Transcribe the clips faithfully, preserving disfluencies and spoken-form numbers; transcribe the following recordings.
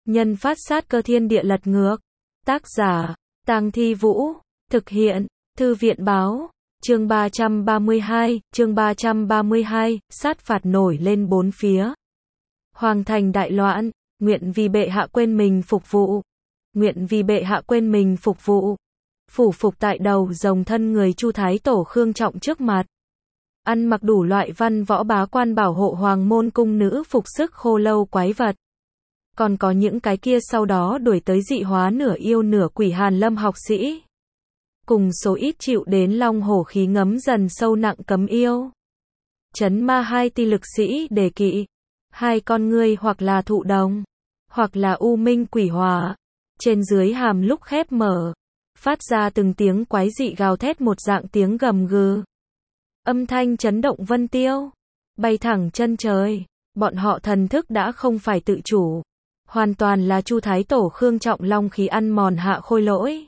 Nhân phát sát cơ thiên địa lật ngược. Tác giả, Tang Thi Vũ. Thực hiện, Thư viện báo. Chương ba trăm ba mươi hai, chương ba trăm ba mươi hai, sát phạt nổi lên bốn phía. Hoàng thành đại loạn, nguyện vì bệ hạ quên mình phục vụ. Nguyện vì bệ hạ quên mình phục vụ. Phủ phục tại đầu rồng thân người Chu Thái Tổ Khương Trọng trước mặt. Ăn mặc đủ loại văn võ bá quan bảo hộ hoàng môn cung nữ phục sức khô lâu quái vật. Còn có những cái kia sau đó đuổi tới dị hóa nửa yêu nửa quỷ Hàn Lâm học sĩ. Cùng số ít chịu đến long hổ khí ngấm dần sâu nặng cấm yêu. Chấn ma hai ti lực sĩ đề kỵ. Hai con ngươi hoặc là thụ đồng, hoặc là u minh quỷ hỏa. Trên dưới hàm lúc khép mở. Phát ra từng tiếng quái dị gào thét một dạng tiếng gầm gừ. Âm thanh chấn động vân tiêu. Bay thẳng chân trời. Bọn họ thần thức đã không phải tự chủ. Hoàn toàn là Chu Thái Tổ Khương Trọng long khí ăn mòn hạ khôi lỗi.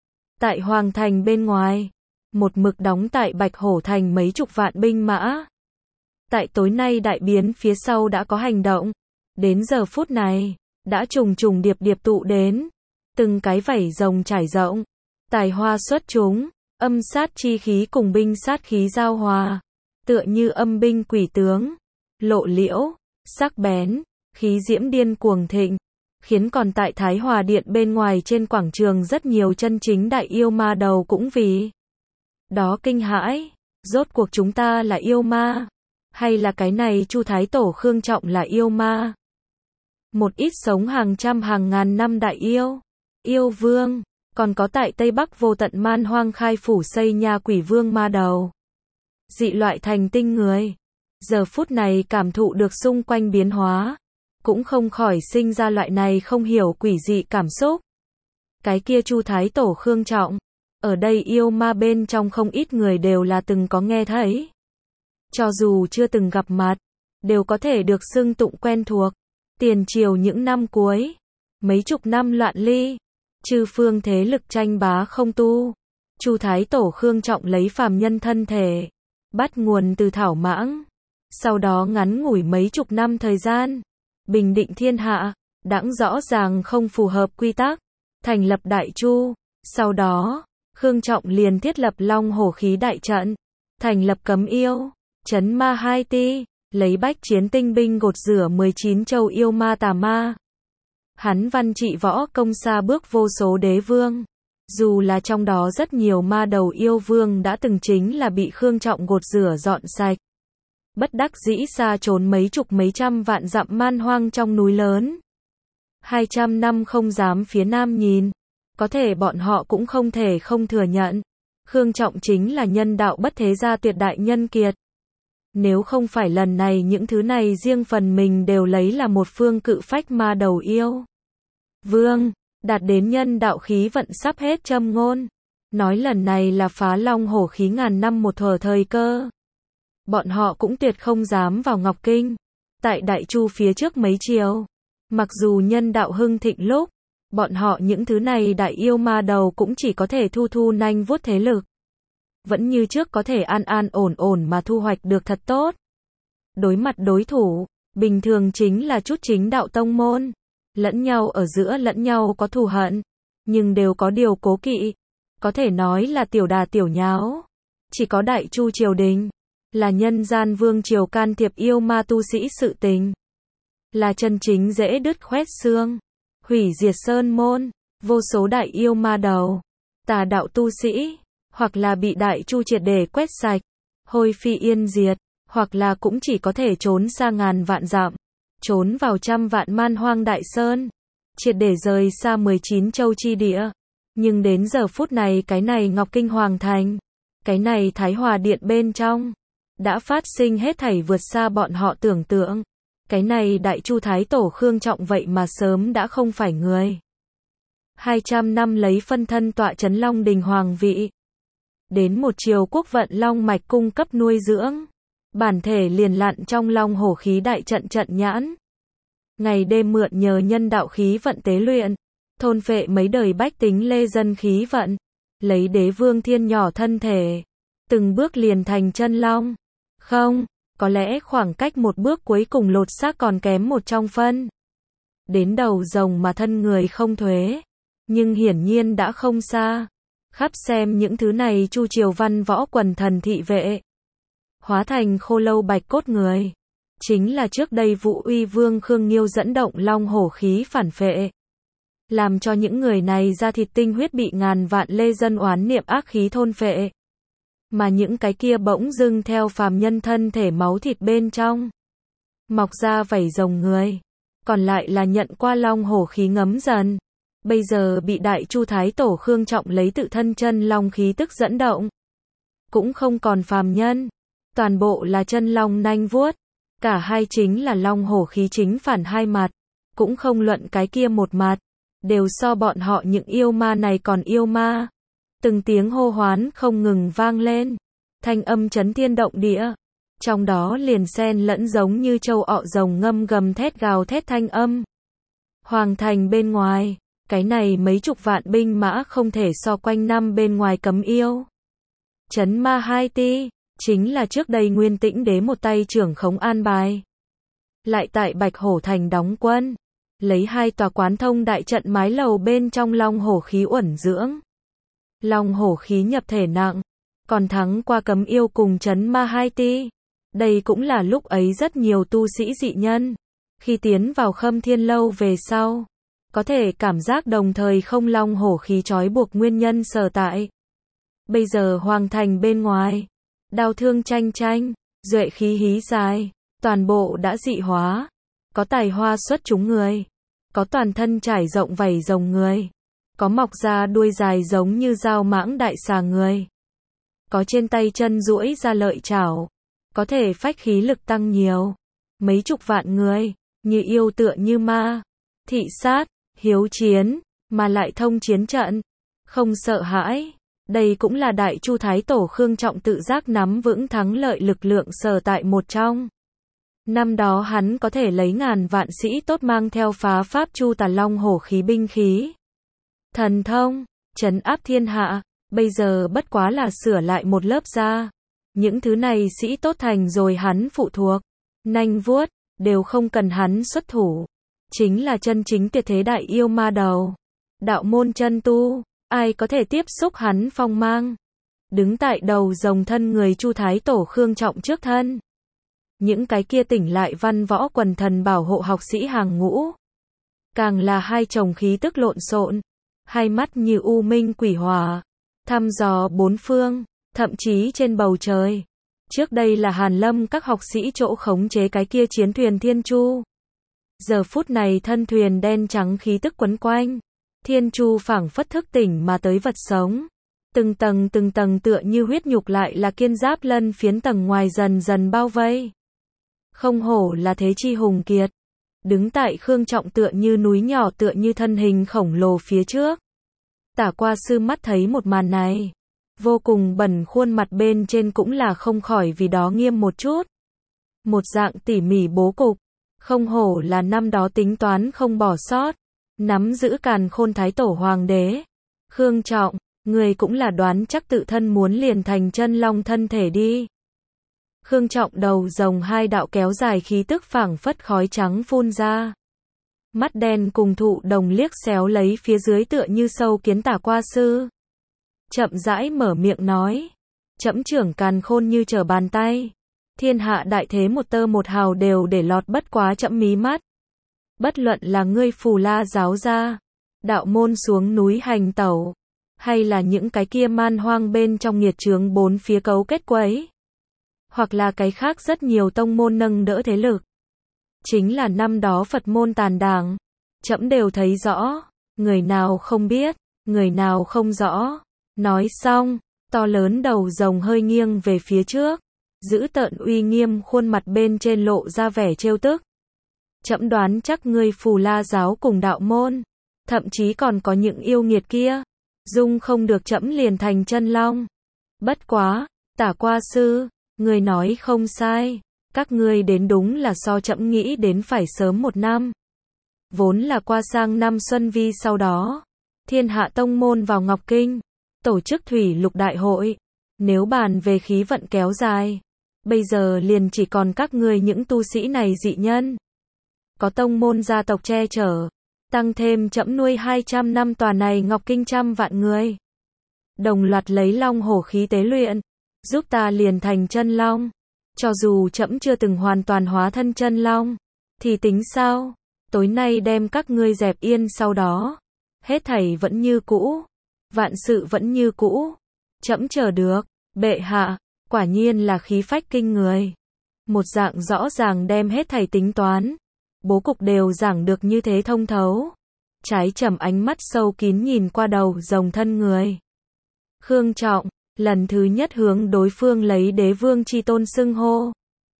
Tại Hoàng thành bên ngoài. Một mực đóng tại Bạch Hổ thành mấy chục vạn binh mã. Tại tối nay đại biến phía sau đã có hành động. Đến giờ phút này, đã trùng trùng điệp điệp tụ đến. Từng cái vảy rồng trải rộng. Tài hoa xuất chúng. Âm sát chi khí cùng binh sát khí giao hòa. Tựa như âm binh quỷ tướng. Lộ liễu, sắc bén, khí diễm điên cuồng thịnh. Khiến còn tại Thái Hòa Điện bên ngoài trên quảng trường rất nhiều chân chính đại yêu ma đầu cũng vì đó kinh hãi. Rốt cuộc chúng ta là yêu ma? Hay là cái này Chu Thái Tổ Khương Trọng là yêu ma? Một ít sống hàng trăm hàng ngàn năm đại yêu. Yêu vương. Còn có tại Tây Bắc vô tận man hoang khai phủ xây nhà quỷ vương ma đầu. Dị loại thành tinh người. Giờ phút này cảm thụ được xung quanh biến hóa. Cũng không khỏi sinh ra loại này không hiểu quỷ dị cảm xúc. Cái kia Chu Thái Tổ Khương Trọng. Ở đây yêu ma bên trong không ít người đều là từng có nghe thấy. Cho dù chưa từng gặp mặt. Đều có thể được xưng tụng quen thuộc. Tiền triều những năm cuối. Mấy chục năm loạn ly. Chư phương thế lực tranh bá không tu. Chu Thái Tổ Khương Trọng lấy phàm nhân thân thể. Bắt nguồn từ thảo mãng. Sau đó ngắn ngủi mấy chục năm thời gian. Bình định thiên hạ. Đãng rõ ràng không phù hợp quy tắc. Thành lập Đại Chu. Sau đó, Khương Trọng liền thiết lập Long Hổ khí đại trận. Thành lập cấm yêu. Chấn ma hai ti. Lấy bách chiến tinh binh gột rửa mười chín châu yêu ma tà ma. Hắn văn trị võ công xa bước vô số đế vương. Dù là trong đó rất nhiều ma đầu yêu vương đã từng chính là bị Khương Trọng gột rửa dọn sạch. Bất đắc dĩ xa trốn mấy chục mấy trăm vạn dặm man hoang trong núi lớn. Hai trăm năm không dám phía nam nhìn. Có thể bọn họ cũng không thể không thừa nhận. Khương Trọng chính là nhân đạo bất thế gia tuyệt đại nhân kiệt. Nếu không phải lần này những thứ này riêng phần mình đều lấy là một phương cự phách ma đầu yêu. Vương, đạt đến nhân đạo khí vận sắp hết châm ngôn. Nói lần này là phá long hổ khí ngàn năm một thuở thời cơ. Bọn họ cũng tuyệt không dám vào Ngọc Kinh. Tại Đại Chu phía trước mấy chiều. Mặc dù nhân đạo hưng thịnh lúc. Bọn họ những thứ này đại yêu ma đầu cũng chỉ có thể thu thu nanh vuốt thế lực. Vẫn như trước có thể an an ổn ổn mà thu hoạch được thật tốt. Đối mặt đối thủ, bình thường chính là chút chính đạo tông môn. Lẫn nhau ở giữa lẫn nhau có thù hận. Nhưng đều có điều cố kỵ. Có thể nói là tiểu đà tiểu nháo. Chỉ có Đại Chu triều đình. Là nhân gian vương triều can thiệp yêu ma tu sĩ sự tình. Là chân chính dễ đứt khoét xương. Hủy diệt sơn môn. Vô số đại yêu ma đầu. Tà đạo tu sĩ. Hoặc là bị Đại Chu triệt để quét sạch. Hôi phi yên diệt. Hoặc là cũng chỉ có thể trốn xa ngàn vạn dặm. Trốn vào trăm vạn man hoang đại sơn. Triệt để rời xa mười chín châu chi địa. Nhưng đến giờ phút này cái này Ngọc Kinh Hoàng thành. Cái này Thái Hòa Điện bên trong. Đã phát sinh hết thảy vượt xa bọn họ tưởng tượng. Cái này Đại Chu Thái Tổ Khương Trọng vậy mà sớm đã không phải người. hai trăm năm lấy phân thân tọa trấn Long Đình Hoàng vị. Đến một triều quốc vận Long Mạch cung cấp nuôi dưỡng. Bản thể liền lặn trong Long Hổ khí đại trận trận nhãn. Ngày đêm mượn nhờ nhân đạo khí vận tế luyện. Thôn phệ mấy đời bách tính lê dân khí vận. Lấy đế vương thiên nhỏ thân thể. Từng bước liền thành chân long. Không, có lẽ khoảng cách một bước cuối cùng lột xác còn kém một trong phân. đến đầu rồng mà thân người không thuế, nhưng hiển nhiên đã không xa. Khắp xem những thứ này Chu Triều văn võ quần thần thị vệ, hóa thành khô lâu bạch cốt người. Chính là trước đây Vũ Uy Vương Khương Nghiêu dẫn động long hổ khí phản phệ, làm cho những người này ra thịt tinh huyết bị ngàn vạn lê dân oán niệm ác khí thôn phệ. Mà những cái kia bỗng dưng theo phàm nhân thân thể máu thịt bên trong, mọc ra vảy rồng người, còn lại là nhận qua long hổ khí ngấm dần. Bây giờ bị Đại Chu Thái Tổ Khương Trọng lấy tự thân chân long khí tức dẫn động. Cũng không còn phàm nhân, toàn bộ là chân long nanh vuốt. Cả hai chính là long hổ khí chính phản hai mặt, cũng không luận cái kia một mặt, đều so bọn họ những yêu ma này còn yêu ma. Từng tiếng hô hoán không ngừng vang lên, thanh âm chấn thiên động địa, trong đó liền xen lẫn giống như trâu ọ rồng ngâm gầm thét gào thét thanh âm. Hoàng thành bên ngoài, cái này mấy chục vạn binh mã không thể so quanh năm bên ngoài cấm yêu. Trấn Ma Hai Ti, chính là trước đây Nguyên Tĩnh Đế một tay trưởng khống an bài. Lại tại Bạch Hổ Thành đóng quân, lấy hai tòa quán thông đại trận mái lầu bên trong long hổ khí uẩn dưỡng. Long hổ khí nhập thể nặng, còn thắng qua cấm yêu cùng Trấn Ma Hai Ti. Đây cũng là lúc ấy rất nhiều tu sĩ dị nhân, khi tiến vào Khâm Thiên Lâu về sau, có thể cảm giác đồng thời không long hổ khí trói buộc nguyên nhân sở tại. Bây giờ hoàng thành bên ngoài, đao thương tranh tranh, duệ khí hí dài, toàn bộ đã dị hóa. Có tài hoa xuất chúng người, có toàn thân trải rộng vảy rồng người, có mọc ra đuôi dài giống như dao mãng đại xà người, có trên tay chân duỗi ra lợi chảo, có thể phách khí lực tăng nhiều. Mấy chục vạn người, như yêu tựa như ma, thị sát, hiếu chiến, mà lại thông chiến trận, không sợ hãi. Đây cũng là Đại Chu Thái Tổ Khương Trọng tự giác nắm vững thắng lợi lực lượng sở tại một trong. Năm đó hắn có thể lấy ngàn vạn sĩ tốt mang theo phá pháp Chu Tà Long hổ khí binh khí, thần thông, trấn áp thiên hạ, bây giờ bất quá là sửa lại một lớp da. Những thứ này sĩ tốt thành rồi hắn phụ thuộc, nanh vuốt, đều không cần hắn xuất thủ. Chính là chân chính tuyệt thế đại yêu ma đầu. Đạo môn chân tu, ai có thể tiếp xúc hắn phong mang. Đứng tại đầu rồng thân người Chu Thái Tổ Khương Trọng trước thân. Những cái kia tỉnh lại văn võ quần thần bảo hộ học sĩ hàng ngũ. Càng là hai chồng khí tức lộn xộn, hai mắt như u minh quỷ hỏa, thăm dò bốn phương, thậm chí trên bầu trời. Trước đây là Hàn Lâm các học sĩ chỗ khống chế cái kia chiến thuyền Thiên Chu. Giờ phút này thân thuyền đen trắng khí tức quấn quanh. Thiên Chu phảng phất thức tỉnh mà tới vật sống. Từng tầng từng tầng tựa như huyết nhục lại là kiên giáp lân phiến tầng ngoài dần dần bao vây. Không hổ là thế chi hùng kiệt. Đứng tại Khương Trọng tựa như núi nhỏ tựa như thân hình khổng lồ phía trước. Tả qua sư mắt thấy một màn này. Vô cùng bẩn khuôn mặt bên trên cũng là không khỏi vì đó nghiêm một chút. Một dạng tỉ mỉ bố cục. Không hổ là năm đó tính toán không bỏ sót. Nắm giữ càn khôn thái tổ hoàng đế. Khương Trọng, người cũng là đoán chắc tự thân muốn liền thành chân long thân thể đi. Khương Trọng đầu rồng hai đạo kéo dài khí tức phảng phất khói trắng phun ra. Mắt đen cùng thụ đồng liếc xéo lấy phía dưới tựa như sâu kiến tả qua sư. Chậm rãi mở miệng nói. Trẫm trưởng càn khôn như trở bàn tay. Thiên hạ đại thế một tơ một hào đều để lọt bất quá trẫm mí mắt. Bất luận là ngươi Phù La giáo gia, đạo môn xuống núi hành tẩu, hay là những cái kia man hoang bên trong nghiệt chướng bốn phía cấu kết quấy, hoặc là cái khác rất nhiều tông môn nâng đỡ thế lực. Chính là năm đó Phật môn tàn đảng, trẫm đều thấy rõ, người nào không biết, người nào không rõ. Nói xong, to lớn đầu rồng hơi nghiêng về phía trước, giữ tợn uy nghiêm khuôn mặt bên trên lộ ra vẻ trêu tức. Trẫm đoán chắc ngươi Phù La giáo cùng đạo môn, thậm chí còn có những yêu nghiệt kia, dung không được trẫm liền thành chân long. Bất quá, tả qua sư, ngươi nói không sai, các ngươi đến đúng là so trẫm nghĩ đến phải sớm một năm. Vốn là qua sang năm Xuân Vi sau đó, thiên hạ tông môn vào Ngọc Kinh, tổ chức thủy lục đại hội. Nếu bàn về khí vận kéo dài, bây giờ liền chỉ còn các ngươi những tu sĩ này dị nhân. có tông môn gia tộc che chở, tăng thêm trẫm nuôi hai trăm năm tòa này Ngọc Kinh trăm vạn người. Đồng loạt lấy long hổ khí tế luyện, giúp ta liền thành chân long. Cho dù trẫm chưa từng hoàn toàn hóa thân chân long, thì tính sao? Tối nay đem các ngươi dẹp yên sau đó. Hết thảy vẫn như cũ. Vạn sự vẫn như cũ. Trẫm chờ được. Bệ hạ, quả nhiên là khí phách kinh người. Một dạng rõ ràng đem hết thảy tính toán. Bố cục đều giảng được như thế thông thấu. Trái trầm ánh mắt sâu kín nhìn qua đầu rồng thân người. Khương Trọng, lần thứ nhất hướng đối phương lấy đế vương chi tôn xưng hô.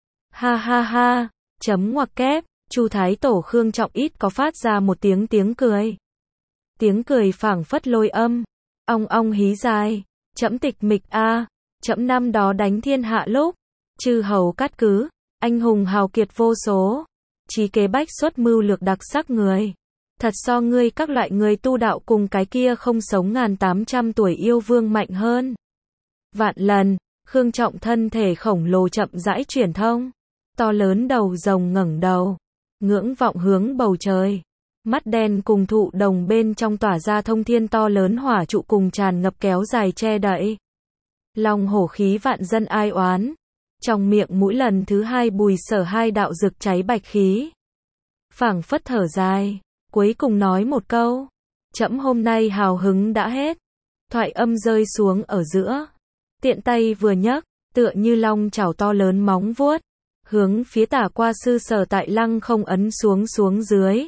Ha ha ha, chấm ngoặc kép, Chu Thái Tổ Khương Trọng ít có phát ra một tiếng tiếng cười. Tiếng cười phảng phất lôi âm, ong ong hí dài, trẫm tịch mịch a, trẫm năm đó đánh thiên hạ lúc, chư hầu cát cứ, anh hùng hào kiệt vô số, trí kế bách xuất mưu lược đặc sắc người. Thật so ngươi các loại người tu đạo cùng cái kia không sống ngàn tám trăm tuổi yêu vương mạnh hơn. Vạn lần, Khương Trọng thân thể khổng lồ chậm rãi chuyển thông. To lớn đầu rồng ngẩng đầu, ngưỡng vọng hướng bầu trời. Mắt đen cùng thụ đồng bên trong tỏa ra thông thiên to lớn hỏa trụ cùng tràn ngập kéo dài che đậy. Long hổ khí vạn dân ai oán. Trong miệng mũi lần thứ hai bùi sở hai đạo rực cháy bạch khí. Phảng phất thở dài, cuối cùng nói một câu. Trẫm hôm nay hào hứng đã hết. Thoại âm rơi xuống ở giữa. Tiện tay vừa nhấc, tựa như long chảo to lớn móng vuốt. Hướng phía tả qua sư sở tại lăng không ấn xuống xuống dưới.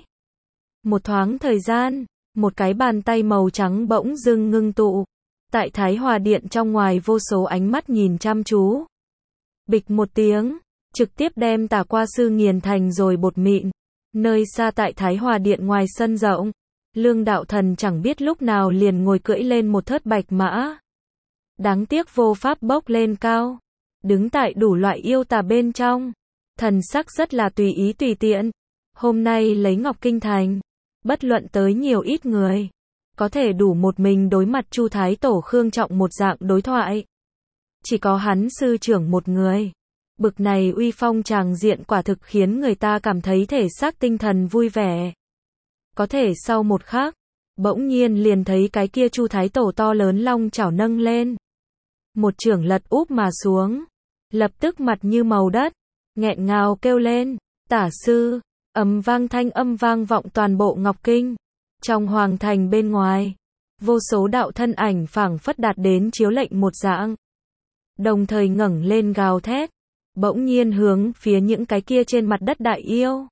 Một thoáng thời gian, một cái bàn tay màu trắng bỗng dưng ngưng tụ. Tại Thái Hòa Điện trong ngoài vô số ánh mắt nhìn chăm chú. Bịch một tiếng, trực tiếp đem tả qua sư nghiền thành rồi bột mịn. Nơi xa tại Thái Hòa Điện ngoài sân rộng, Lương Đạo Thần chẳng biết lúc nào liền ngồi cưỡi lên một thớt bạch mã. Đáng tiếc vô pháp bốc lên cao. Đứng tại đủ loại yêu tà bên trong. Thần sắc rất là tùy ý tùy tiện. Hôm nay lấy Ngọc Kinh Thành. Bất luận tới nhiều ít người. Có thể đủ một mình đối mặt Chu Thái Tổ Khương Trọng một dạng đối thoại. Chỉ có hắn sư trưởng một người. Bực này uy phong tràng diện quả thực khiến người ta cảm thấy thể xác tinh thần vui vẻ. Có thể sau một khắc, bỗng nhiên liền thấy cái kia Chu Thái Tổ to lớn long chảo nâng lên. Một chưởng lật úp mà xuống. Lập tức mặt như màu đất. Nghẹn ngào kêu lên. Tả sư. Ầm vang thanh âm vang vọng toàn bộ Ngọc Kinh. Trong hoàng thành bên ngoài. Vô số đạo thân ảnh phảng phất đạt đến chiếu lệnh một dạng. Đồng thời ngẩng lên gào thét. Bỗng nhiên hướng phía những cái kia trên mặt đất đại yêu.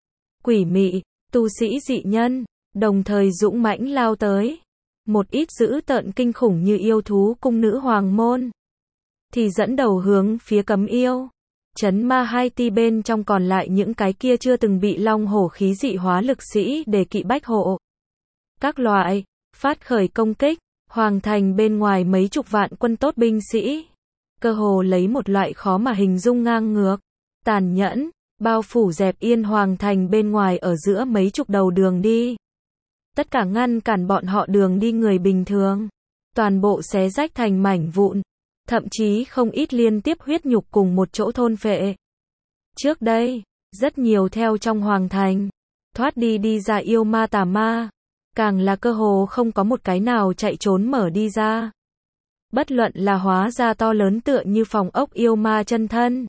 Quỷ mị, tu sĩ dị nhân. Đồng thời dũng mãnh lao tới. Một ít dữ tợn kinh khủng như yêu thú cung nữ hoàng môn. Thì dẫn đầu hướng phía cấm yêu. Chấn ma hai ti bên trong còn lại những cái kia chưa từng bị long hổ khí dị hóa lực sĩ để kỵ bách hộ. Các loại, phát khởi công kích, hoàng thành bên ngoài mấy chục vạn quân tốt binh sĩ. Cơ hồ lấy một loại khó mà hình dung ngang ngược, tàn nhẫn, bao phủ dẹp yên hoàng thành bên ngoài ở giữa mấy chục đầu đường đi. Tất cả ngăn cản bọn họ đường đi người bình thường. Toàn bộ xé rách thành mảnh vụn. Thậm chí không ít liên tiếp huyết nhục cùng một chỗ thôn phệ. Trước đây, rất nhiều theo trong hoàng thành, thoát đi đi ra yêu ma tà ma, càng là cơ hồ không có một cái nào chạy trốn mở đi ra. Bất luận là hóa ra to lớn tựa như phòng ốc yêu ma chân thân,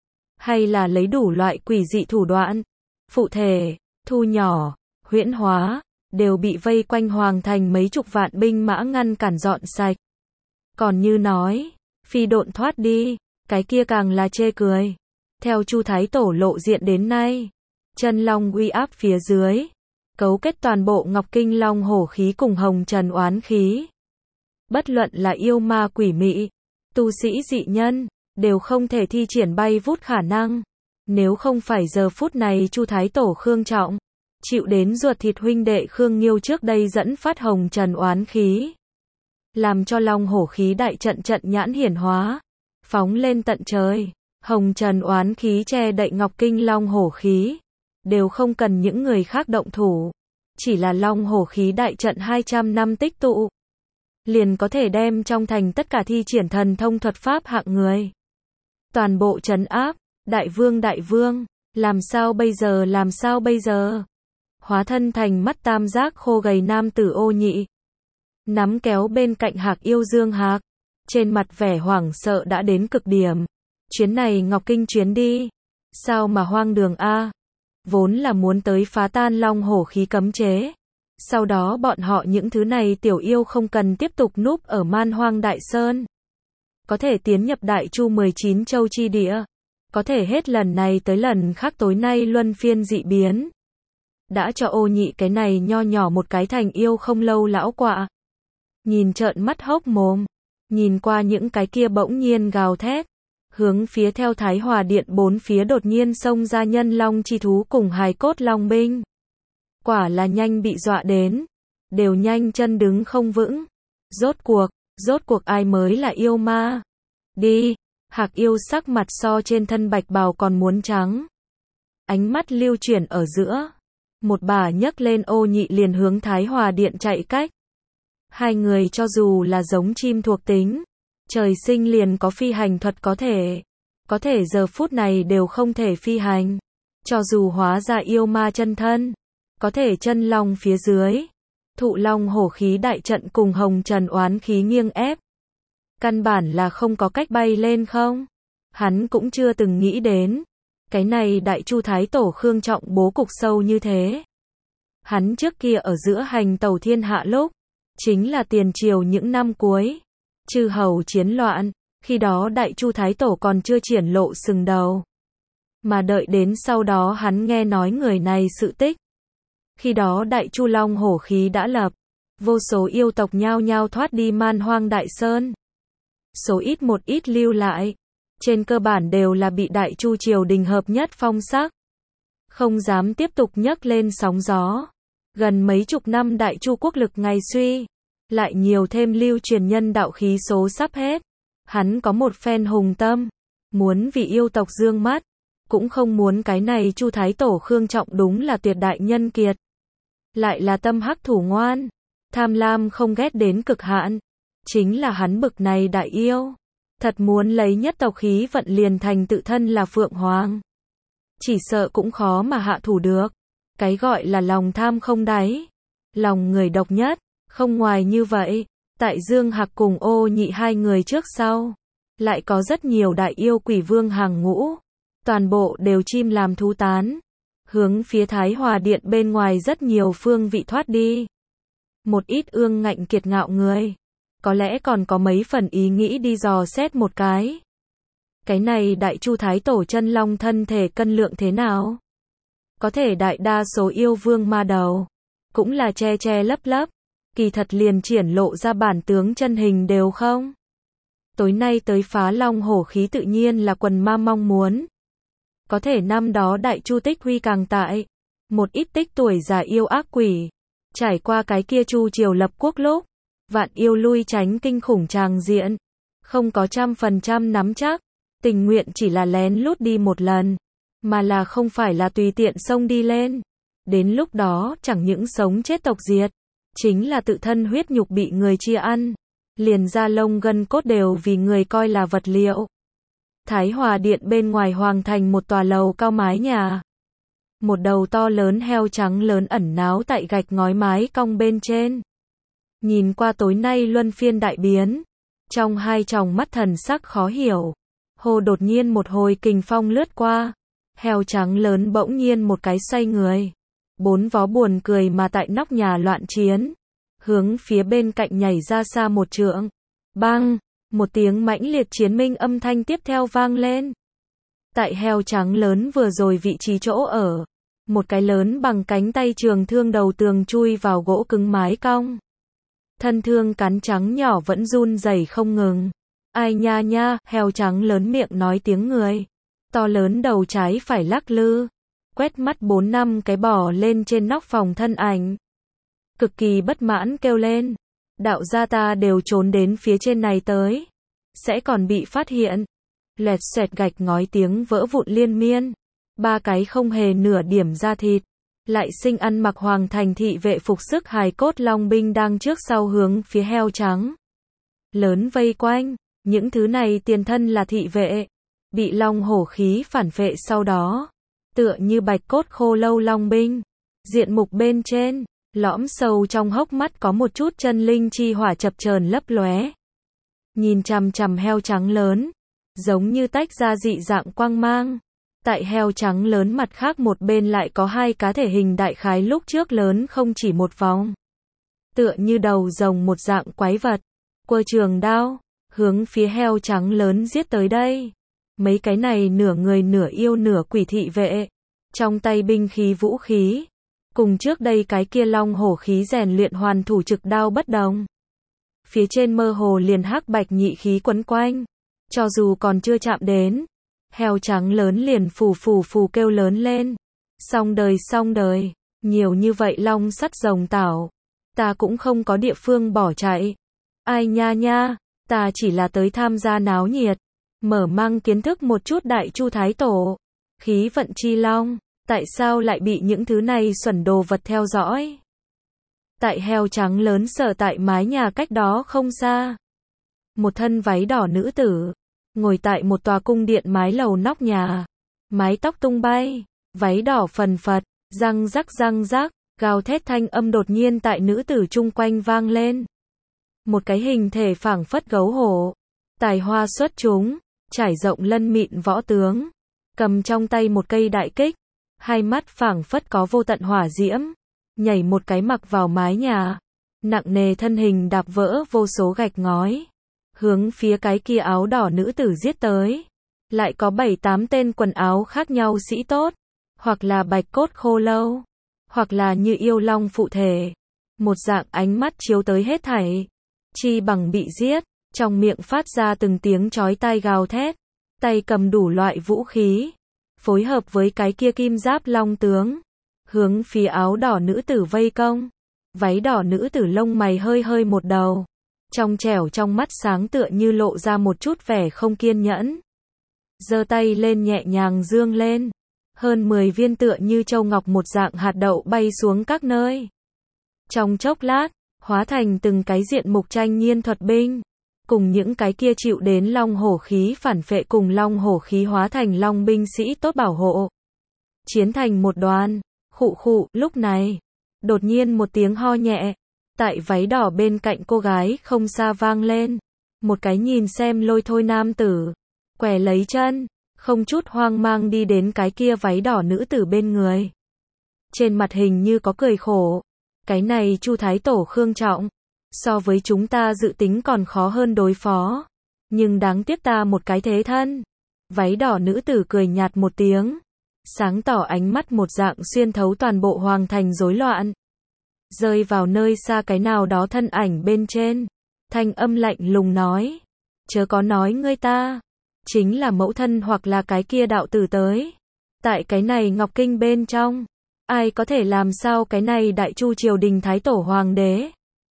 hay là lấy đủ loại quỷ dị thủ đoạn, phụ thể, thu nhỏ, huyễn hóa, đều bị vây quanh hoàng thành mấy chục vạn binh mã ngăn cản dọn sạch. Còn như nói, phi độn thoát đi, cái kia càng là chê cười. Theo Chu Thái Tổ lộ diện đến nay, chân long uy áp phía dưới, cấu kết toàn bộ Ngọc Kinh long hổ khí cùng hồng trần oán khí. Bất luận là yêu ma quỷ mị, tu sĩ dị nhân, đều không thể thi triển bay vút khả năng. Nếu không phải giờ phút này Chu Thái Tổ Khương Trọng, chịu đến ruột thịt huynh đệ Khương Nghiêu trước đây dẫn phát hồng trần oán khí. Làm cho long hổ khí đại trận trận nhãn hiển hóa, phóng lên tận trời, hồng trần oán khí che đậy Ngọc Kinh long hổ khí, đều không cần những người khác động thủ, chỉ là long hổ khí đại trận hai trăm năm tích tụ, liền có thể đem trong thành tất cả thi triển thần thông thuật pháp hạng người, toàn bộ trấn áp. Đại vương đại vương, Làm sao bây giờ, làm sao bây giờ? Hóa thân thành mắt tam giác khô gầy nam tử Ô Nhị. Nắm kéo bên cạnh Hạc Yêu Dương Hạc. Trên mặt vẻ hoảng sợ đã đến cực điểm. Chuyến này Ngọc Kinh chuyến đi. Sao mà hoang đường a? Vốn là muốn tới phá tan long hổ khí cấm chế. Sau đó bọn họ những thứ này tiểu yêu không cần tiếp tục núp ở man hoang đại sơn. Có thể tiến nhập đại chu mười chín châu chi địa. Có thể hết lần này tới lần khác tối nay luân phiên dị biến. Đã cho Ô Nhị cái này nho nhỏ một cái thành yêu không lâu lão quạ. Nhìn trợn mắt hốc mồm. Nhìn qua những cái kia bỗng nhiên gào thét. Hướng phía theo Thái Hòa Điện bốn phía đột nhiên xông ra nhân long chi thú cùng hài cốt long binh. Quả là nhanh bị dọa đến. Đều nhanh chân đứng không vững. Rốt cuộc, rốt cuộc ai mới là yêu ma? Đi! Hạc Yêu sắc mặt so trên thân bạch bào còn muốn trắng. Ánh mắt lưu chuyển ở giữa. Một bà nhấc lên Ô Nhị liền hướng Thái Hòa Điện chạy cách. Hai người cho dù là giống chim thuộc tính. Trời sinh liền có phi hành thuật có thể. Có thể giờ phút này đều không thể phi hành. Cho dù hóa ra yêu ma chân thân. Có thể chân long phía dưới. Thụ long hổ khí đại trận cùng hồng trần oán khí nghiêng ép. Căn bản là không có cách bay lên không? Hắn cũng chưa từng nghĩ đến. Cái này đại chu thái tổ Khương Trọng bố cục sâu như thế. Hắn trước kia ở giữa hành tẩu thiên hạ lúc. Chính là tiền triều những năm cuối. Chư hầu chiến loạn. Khi đó đại chu thái tổ còn chưa triển lộ sừng đầu. Mà đợi đến sau đó hắn nghe nói người này sự tích. Khi đó đại chu long hổ khí đã lập. Vô số yêu tộc nhao nhao thoát đi man hoang đại sơn. Số ít một ít lưu lại. Trên cơ bản đều là bị đại chu triều đình hợp nhất phong sắc. Không dám tiếp tục nhấc lên sóng gió. Gần mấy chục năm đại chu quốc lực ngày suy. Lại nhiều thêm lưu truyền nhân đạo khí số sắp hết. Hắn có một phen hùng tâm. Muốn vì yêu tộc dương mắt. Cũng không muốn cái này chu thái tổ Khương Trọng đúng là tuyệt đại nhân kiệt. Lại là tâm hắc thủ ngoan. Tham lam không ghét đến cực hạn. Chính là hắn bực này đại yêu. Thật muốn lấy nhất tộc khí vận liền thành tự thân là Phượng Hoàng. Chỉ sợ cũng khó mà hạ thủ được. Cái gọi là lòng tham không đáy. Lòng người độc nhất. Không ngoài như vậy. Tại Dương Hạc cùng Ô Nhị hai người trước sau. Lại có rất nhiều đại yêu quỷ vương hàng ngũ. Toàn bộ đều chim làm thú tán. Hướng phía Thái Hòa Điện bên ngoài rất nhiều phương vị thoát đi. Một ít ương ngạnh kiệt ngạo người. Có lẽ còn có mấy phần ý nghĩ đi dò xét một cái. Cái này đại chu thái tổ chân long thân thể cân lượng thế nào? Có thể đại đa số yêu vương ma đầu. Cũng là che che lấp lấp. Kỳ thật liền triển lộ ra bản tướng chân hình đều không? Tối nay tới phá long hổ khí tự nhiên là quần ma mong muốn. Có thể năm đó đại chu tích huy càng tại. Một ít tích tuổi già yêu ác quỷ. Trải qua cái kia chu triều lập quốc lúc. Vạn yêu lui tránh kinh khủng tràng diện. Không có trăm phần trăm nắm chắc. Tình nguyện chỉ là lén lút đi một lần. Mà là không phải là tùy tiện xông đi lên. Đến lúc đó chẳng những sống chết tộc diệt. Chính là tự thân huyết nhục bị người chia ăn. Liền da lông gân cốt đều vì người coi là vật liệu. Thái Hòa Điện bên ngoài hoàng thành một tòa lầu cao mái nhà. Một đầu to lớn heo trắng lớn ẩn náu tại gạch ngói mái cong bên trên. Nhìn qua tối nay luân phiên đại biến. Trong hai tròng mắt thần sắc khó hiểu. Hồ đột nhiên một hồi kình phong lướt qua. Heo trắng lớn bỗng nhiên một cái xoay người. Bốn vó buồn cười mà tại nóc nhà loạn chiến. Hướng phía bên cạnh nhảy ra xa một trượng. Bang! Một tiếng mãnh liệt chiến minh âm thanh tiếp theo vang lên. Tại heo trắng lớn vừa rồi vị trí chỗ ở. Một cái lớn bằng cánh tay trường thương đầu tường chui vào gỗ cứng mái cong. Thân thương cắn trắng nhỏ vẫn run rẩy không ngừng. Ai nha nha, heo trắng lớn miệng nói tiếng người. To lớn đầu trái phải lắc lư. Quét mắt bốn năm cái bò lên trên nóc phòng thân ảnh. Cực kỳ bất mãn kêu lên. Đạo gia ta đều trốn đến phía trên này tới. Sẽ còn bị phát hiện. Lẹt xoẹt gạch ngói tiếng vỡ vụn liên miên. Ba cái không hề nửa điểm da thịt. Lại sinh ăn mặc hoàng thành thị vệ phục sức hài cốt long binh đang trước sau hướng phía heo trắng. Lớn vây quanh. Những thứ này tiền thân là thị vệ. Bị long hổ khí phản vệ sau đó. tựa như bạch cốt khô lâu long binh. Diện mục bên trên, lõm sâu trong hốc mắt có một chút chân linh chi hỏa chập chờn lấp lóe. Nhìn chằm chằm heo trắng lớn, giống như tách ra dị dạng quang mang. Tại heo trắng lớn mặt khác một bên lại có hai cá thể hình đại khái lúc trước lớn không chỉ một vòng. Tựa như đầu rồng một dạng quái vật, quơ trường đao, hướng phía heo trắng lớn giết tới đây. Mấy cái này nửa người nửa yêu nửa quỷ thị vệ, trong tay binh khí vũ khí, cùng trước đây cái kia long hổ khí rèn luyện hoàn thủ trực đao bất đồng. Phía trên mơ hồ liền hắc bạch nhị khí quấn quanh, cho dù còn chưa chạm đến, heo trắng lớn liền phù phù phù kêu lớn lên. Xong đời xong đời, nhiều như vậy long sắt rồng tảo, ta cũng không có địa phương bỏ chạy. Ai nha nha, ta chỉ là tới tham gia náo nhiệt, mở mang kiến thức một chút đại chu thái tổ. Khí vận chi long, tại sao lại bị những thứ này xuẩn đồ vật theo dõi? Tại heo trắng lớn sở tại mái nhà cách đó không xa. Một thân váy đỏ nữ tử, ngồi tại một tòa cung điện mái lầu nóc nhà. Mái tóc tung bay, váy đỏ phần phật, răng rắc răng rắc, gào thét thanh âm đột nhiên tại nữ tử chung quanh vang lên. Một cái hình thể phảng phất gấu hổ, tài hoa xuất chúng, trải rộng lân mịn võ tướng, cầm trong tay một cây đại kích, hai mắt phảng phất có vô tận hỏa diễm, nhảy một cái mặc vào mái nhà, nặng nề thân hình đạp vỡ vô số gạch ngói, hướng phía cái kia áo đỏ nữ tử giết tới. Lại có bảy tám tên quần áo khác nhau sĩ tốt, hoặc là bạch cốt khô lâu, hoặc là như yêu long phụ thể, một dạng ánh mắt chiếu tới hết thảy, chi bằng bị giết, trong miệng phát ra từng tiếng chói tai gào thét, tay cầm đủ loại vũ khí, phối hợp với cái kia kim giáp long tướng, hướng phía áo đỏ nữ tử vây công. Váy đỏ nữ tử lông mày hơi hơi một đầu, trong trẻo trong mắt sáng tựa như lộ ra một chút vẻ không kiên nhẫn. Giơ tay lên nhẹ nhàng dương lên, hơn mười viên tựa như châu ngọc một dạng hạt đậu bay xuống các nơi. Trong chốc lát, hóa thành từng cái diện mục tranh nhiên thuật binh, cùng những cái kia chịu đến long hổ khí phản phệ cùng long hổ khí hóa thành long binh sĩ tốt bảo hộ. Chiến thành một đoàn, khụ khụ, lúc này, đột nhiên một tiếng ho nhẹ, tại váy đỏ bên cạnh cô gái không xa vang lên. Một cái nhìn xem lôi thôi nam tử, què lấy chân, không chút hoang mang đi đến cái kia váy đỏ nữ tử bên người. Trên mặt hình như có cười khổ. Cái này Chu Thái Tổ Khương Trọng, so với chúng ta dự tính còn khó hơn đối phó. Nhưng đáng tiếc ta một cái thế thân. Váy đỏ nữ tử cười nhạt một tiếng, sáng tỏ ánh mắt một dạng xuyên thấu toàn bộ hoàng thành rối loạn. Rơi vào nơi xa cái nào đó thân ảnh bên trên. Thanh âm lạnh lùng nói, chớ có nói ngươi ta chính là mẫu thân hoặc là cái kia đạo tử tới. Tại cái này Ngọc Kinh bên trong, ai có thể làm sao cái này đại chu triều đình thái tổ hoàng đế?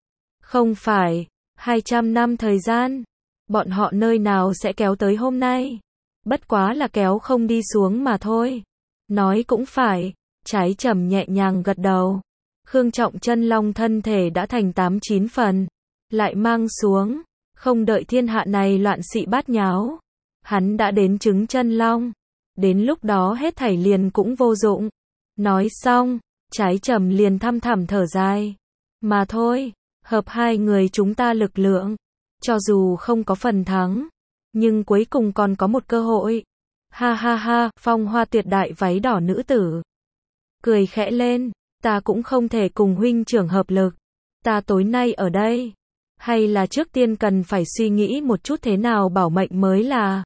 Không phải, hai trăm năm thời gian, bọn họ nơi nào sẽ kéo tới hôm nay? Bất quá là kéo không đi xuống mà thôi. Nói cũng phải, Trái Trầm nhẹ nhàng gật đầu. Khương Trọng chân long thân thể đã thành tám chín phần, lại mang xuống, không đợi thiên hạ này loạn xị bát nháo. Hắn đã đến chứng chân long, đến lúc đó hết thảy liền cũng vô dụng. Nói xong, Trái Trầm liền thăm thẳm thở dài. Mà thôi, hợp hai người chúng ta lực lượng, cho dù không có phần thắng, nhưng cuối cùng còn có một cơ hội. Ha ha ha, phong hoa tuyệt đại váy đỏ nữ tử cười khẽ lên, ta cũng không thể cùng huynh trưởng hợp lực. Ta tối nay ở đây, hay là trước tiên cần phải suy nghĩ một chút thế nào bảo mệnh mới là.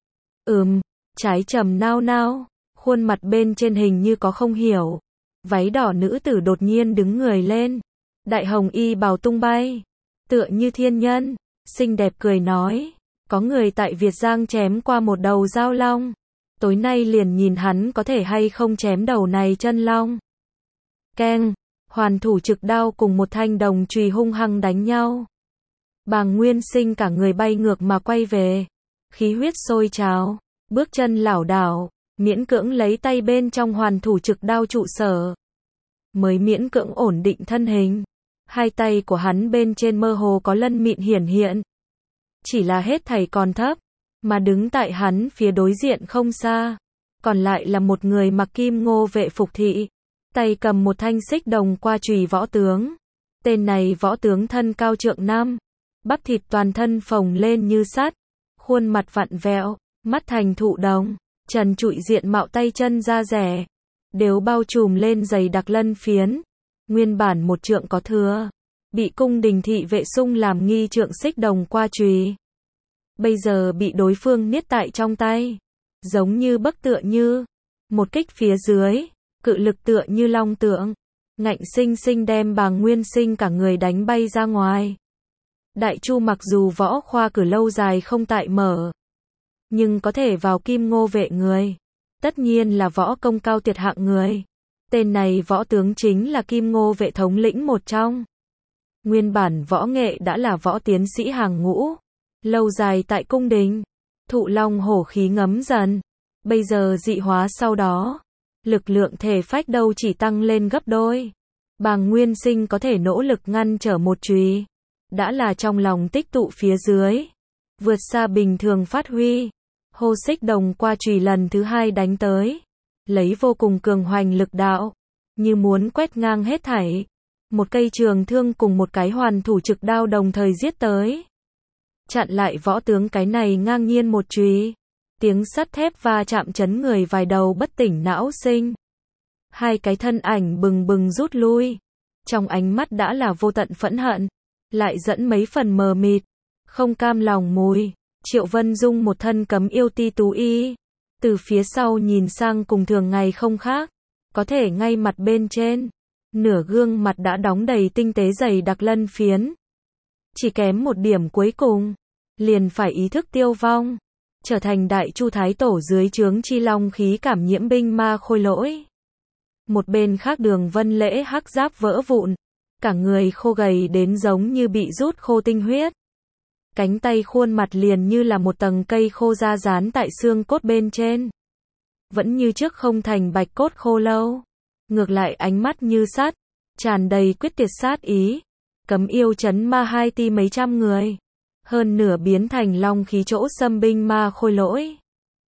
Ừm, Trái Trầm nao nao, khuôn mặt bên trên hình như có không hiểu. Váy đỏ nữ tử đột nhiên đứng người lên, đại hồng y bào tung bay, tựa như thiên nhân, xinh đẹp cười nói, có người tại Việt Giang chém qua một đầu dao long, tối nay liền nhìn hắn có thể hay không chém đầu này chân long. Keng, hoàn thủ trực đao cùng một thanh đồng chùy hung hăng đánh nhau. Bàng Nguyên Sinh cả người bay ngược mà quay về, khí huyết sôi trào, bước chân lảo đảo, miễn cưỡng lấy tay bên trong hoàn thủ trực đao trụ sở, mới miễn cưỡng ổn định thân hình. Hai tay của hắn bên trên mơ hồ có lân mịn hiển hiện, chỉ là hết thảy còn thấp, mà đứng tại hắn phía đối diện không xa, còn lại là một người mặc kim ngô vệ phục thị, tay cầm một thanh xích đồng qua chùy võ tướng. Tên này võ tướng thân cao trượng năm, bắp thịt toàn thân phồng lên như sắt, khuôn mặt vặn vẹo, mắt thành thụ đồng, trần trụi diện mạo tay chân da rẻ, đều bao trùm lên dày đặc lân phiến. Nguyên bản một trượng có thừa, bị cung đình thị vệ sung làm nghi trượng xích đồng qua chùy. Bây giờ bị đối phương niết tại trong tay, giống như bức tựa như một kích phía dưới, cự lực tựa như long tượng, ngạnh sinh sinh đem Bàng Nguyên Sinh cả người đánh bay ra ngoài. Đại Chu mặc dù võ khoa cử lâu dài không tại mở, nhưng có thể vào kim ngô vệ người, tất nhiên là võ công cao tuyệt hạng người. Tên này võ tướng chính là kim ngô vệ thống lĩnh một trong. Nguyên bản võ nghệ đã là võ tiến sĩ hàng ngũ, lâu dài tại cung đình, thụ long hổ khí ngấm dần. Bây giờ dị hóa sau đó, lực lượng thể phách đâu chỉ tăng lên gấp đôi. Bàng Nguyên Sinh có thể nỗ lực ngăn trở một chùy, đã là trong lòng tích tụ phía dưới, vượt xa bình thường phát huy. Hô xích đồng qua chùy lần thứ hai đánh tới, lấy vô cùng cường hoành lực đạo, như muốn quét ngang hết thảy. Một cây trường thương cùng một cái hoàn thủ trực đao đồng thời giết tới, chặn lại võ tướng cái này ngang nhiên một chùy. Tiếng sắt thép va chạm chấn người vài đầu bất tỉnh não sinh. Hai cái thân ảnh bừng bừng rút lui, trong ánh mắt đã là vô tận phẫn hận, lại dẫn mấy phần mờ mịt, không cam lòng mùi. Triệu Vân Dung một thân cấm yêu ti tú y, từ phía sau nhìn sang cùng thường ngày không khác, có thể ngay mặt bên trên, nửa gương mặt đã đóng đầy tinh tế dày đặc lân phiến. Chỉ kém một điểm cuối cùng, liền phải ý thức tiêu vong, trở thành Đại Chu Thái Tổ dưới trướng chi long khí cảm nhiễm binh ma khôi lỗi. Một bên khác Đường Vân Lễ hắc giáp vỡ vụn, cả người khô gầy đến giống như bị rút khô tinh huyết. Cánh tay khuôn mặt liền như là một tầng cây khô da dán tại xương cốt bên trên. Vẫn như trước không thành bạch cốt khô lâu. Ngược lại ánh mắt như sắt, tràn đầy quyết tuyệt sát ý. Cấm yêu chấn ma hai ti mấy trăm người. Hơn nửa biến thành long khí chỗ xâm binh ma khôi lỗi.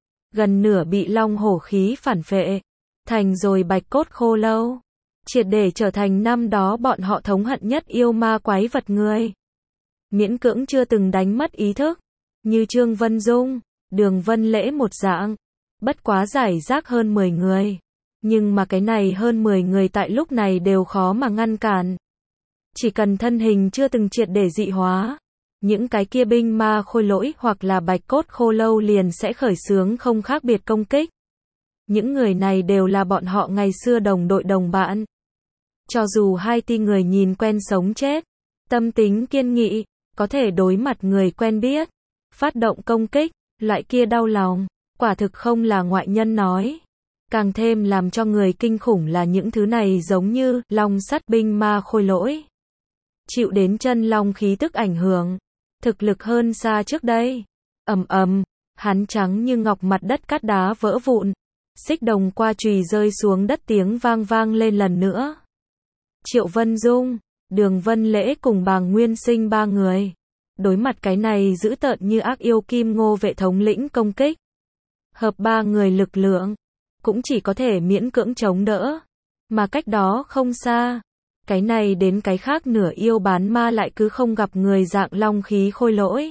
Gần nửa bị long hổ khí phản phệ. Thành rồi bạch cốt khô lâu. Triệt để trở thành năm đó bọn họ thống hận nhất yêu ma quái vật người. Miễn cưỡng chưa từng đánh mất ý thức, như Trương Vân Dung, Đường Vân Lễ một dạng, bất quá giải rác hơn mười người. Nhưng mà cái này hơn mười người tại lúc này đều khó mà ngăn cản. Chỉ cần thân hình chưa từng triệt để dị hóa, những cái kia binh ma khôi lỗi hoặc là bạch cốt khô lâu liền sẽ khởi xướng không khác biệt công kích. Những người này đều là bọn họ ngày xưa đồng đội đồng bạn. Cho dù hai ti người nhìn quen sống chết, tâm tính kiên nghị, có thể đối mặt người quen biết, phát động công kích, loại kia đau lòng, quả thực không là ngoại nhân nói. Càng thêm làm cho người kinh khủng là những thứ này giống như long sắt binh ma khôi lỗi. Chịu đến chân long khí tức ảnh hưởng, thực lực hơn xa trước đây. Ầm ầm, hắn trắng như ngọc mặt đất cát đá vỡ vụn, xích đồng qua chùy rơi xuống đất tiếng vang vang lên lần nữa. Triệu Vân Dung, Đường Vân Lễ cùng Bàng Nguyên Sinh ba người, đối mặt cái này dữ tợn như ác yêu kim ngô vệ thống lĩnh công kích. Hợp ba người lực lượng, cũng chỉ có thể miễn cưỡng chống đỡ. Mà cách đó không xa, cái này đến cái khác nửa yêu bán ma lại cứ không gặp người dạng long khí khôi lỗi.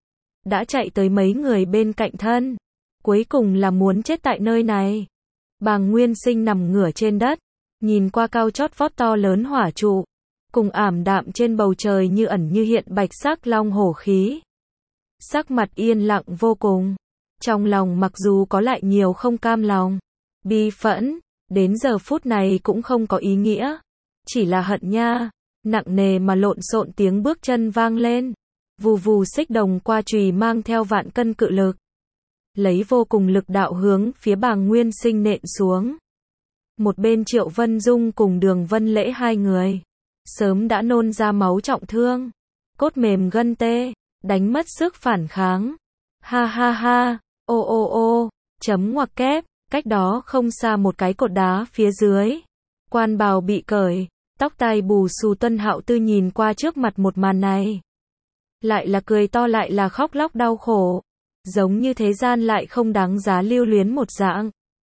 Đã chạy tới mấy người bên cạnh thân, cuối cùng là muốn chết tại nơi này. Bàng Nguyên Sinh nằm ngửa trên đất, nhìn qua cao chót vót to lớn hỏa trụ, cùng ảm đạm trên bầu trời như ẩn như hiện bạch sắc long hổ khí. Sắc mặt yên lặng vô cùng, trong lòng mặc dù có lại nhiều không cam lòng, bi phẫn, đến giờ phút này cũng không có ý nghĩa, chỉ là hận nha. Nặng nề mà lộn xộn tiếng bước chân vang lên, vù vù xích đồng qua chùy mang theo vạn cân cự lực, lấy vô cùng lực đạo hướng phía Bàng Nguyên Sinh nện xuống. Một bên Triệu Vân Dung cùng Đường Vân Lễ hai người, sớm đã nôn ra máu trọng thương, cốt mềm gân tê, đánh mất sức phản kháng. Ha ha ha, ô ô ô, chấm ngoặc kép, cách đó không xa một cái cột đá phía dưới. Quan bào bị cởi, tóc tai bù xù Tuân Hạo Tư nhìn qua trước mặt một màn này. Lại là cười to lại là khóc lóc đau khổ, giống như thế gian lại không đáng giá lưu luyến một dạng.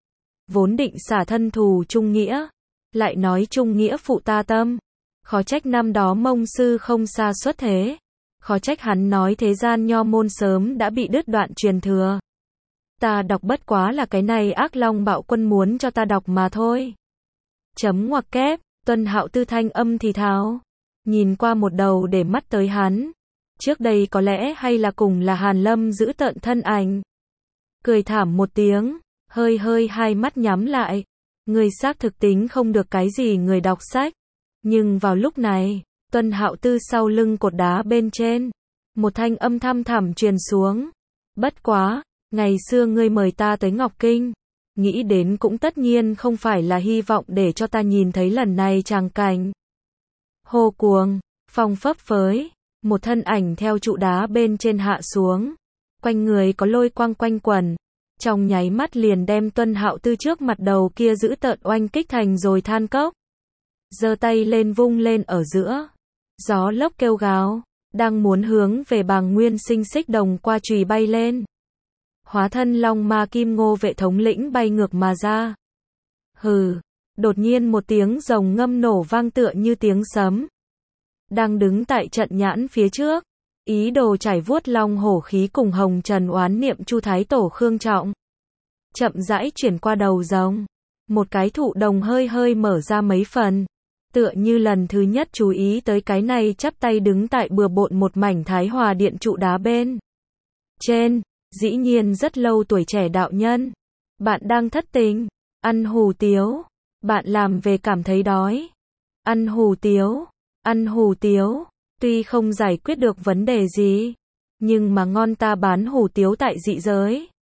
vốn định xả thân thù trung nghĩa, lại nói trung nghĩa phụ ta tâm. Khó trách năm đó Mông sư không xa xuất thế. Khó trách hắn nói thế gian nho môn sớm đã bị đứt đoạn truyền thừa. Ta đọc bất quá là cái này ác long bạo quân muốn cho ta đọc mà thôi. Chấm ngoặc kép, Tuân Hạo Tư thanh âm thì thào. Nhìn qua một đầu để mắt tới hắn. Trước đây có lẽ hay là cùng là Hàn Lâm giữ tợn thân ảnh. Cười thảm một tiếng, hơi hơi hai mắt nhắm lại. Người xác thực tính không được cái gì người đọc sách. Nhưng vào lúc này, Tuân Hạo Tư sau lưng cột đá bên trên. Một thanh âm thăm thẳm truyền xuống. Bất quá, ngày xưa ngươi mời ta tới Ngọc Kinh. Nghĩ đến cũng tất nhiên không phải là hy vọng để cho ta nhìn thấy lần này tràng cảnh. Hô cuồng, phong phấp phới, một thân ảnh theo trụ đá bên trên hạ xuống. Quanh người có lôi quang quanh quẩn. Trong nháy mắt liền đem Tuân Hạo Tư trước mặt đầu kia giữ tợn oanh kích thành rồi than cốc. Giơ tay lên vung lên ở giữa. Gió lốc kêu gào, đang muốn hướng về Bàng Nguyên Sinh xích đồng qua chùy bay lên. Hóa thân long ma kim ngô vệ thống lĩnh bay ngược mà ra. Hừ, đột nhiên một tiếng rồng ngâm nổ vang tựa như tiếng sấm. Đang đứng tại trận nhãn phía trước, ý đồ trải vuốt long hổ khí cùng hồng trần oán niệm Chu Thái Tổ Khương Trọng. Chậm rãi chuyển qua đầu rồng, một cái thụ đồng hơi hơi mở ra mấy phần. Tựa như lần thứ nhất chú ý tới cái này chắp tay đứng tại bừa bộn một mảnh Thái Hòa Điện trụ đá bên trên, dĩ nhiên rất lâu tuổi trẻ đạo nhân. Bạn đang thất tình, ăn hủ tiếu, bạn làm về cảm thấy đói. Ăn hủ tiếu, ăn hủ tiếu, tuy không giải quyết được vấn đề gì, nhưng mà ngon ta bán hủ tiếu tại dị giới.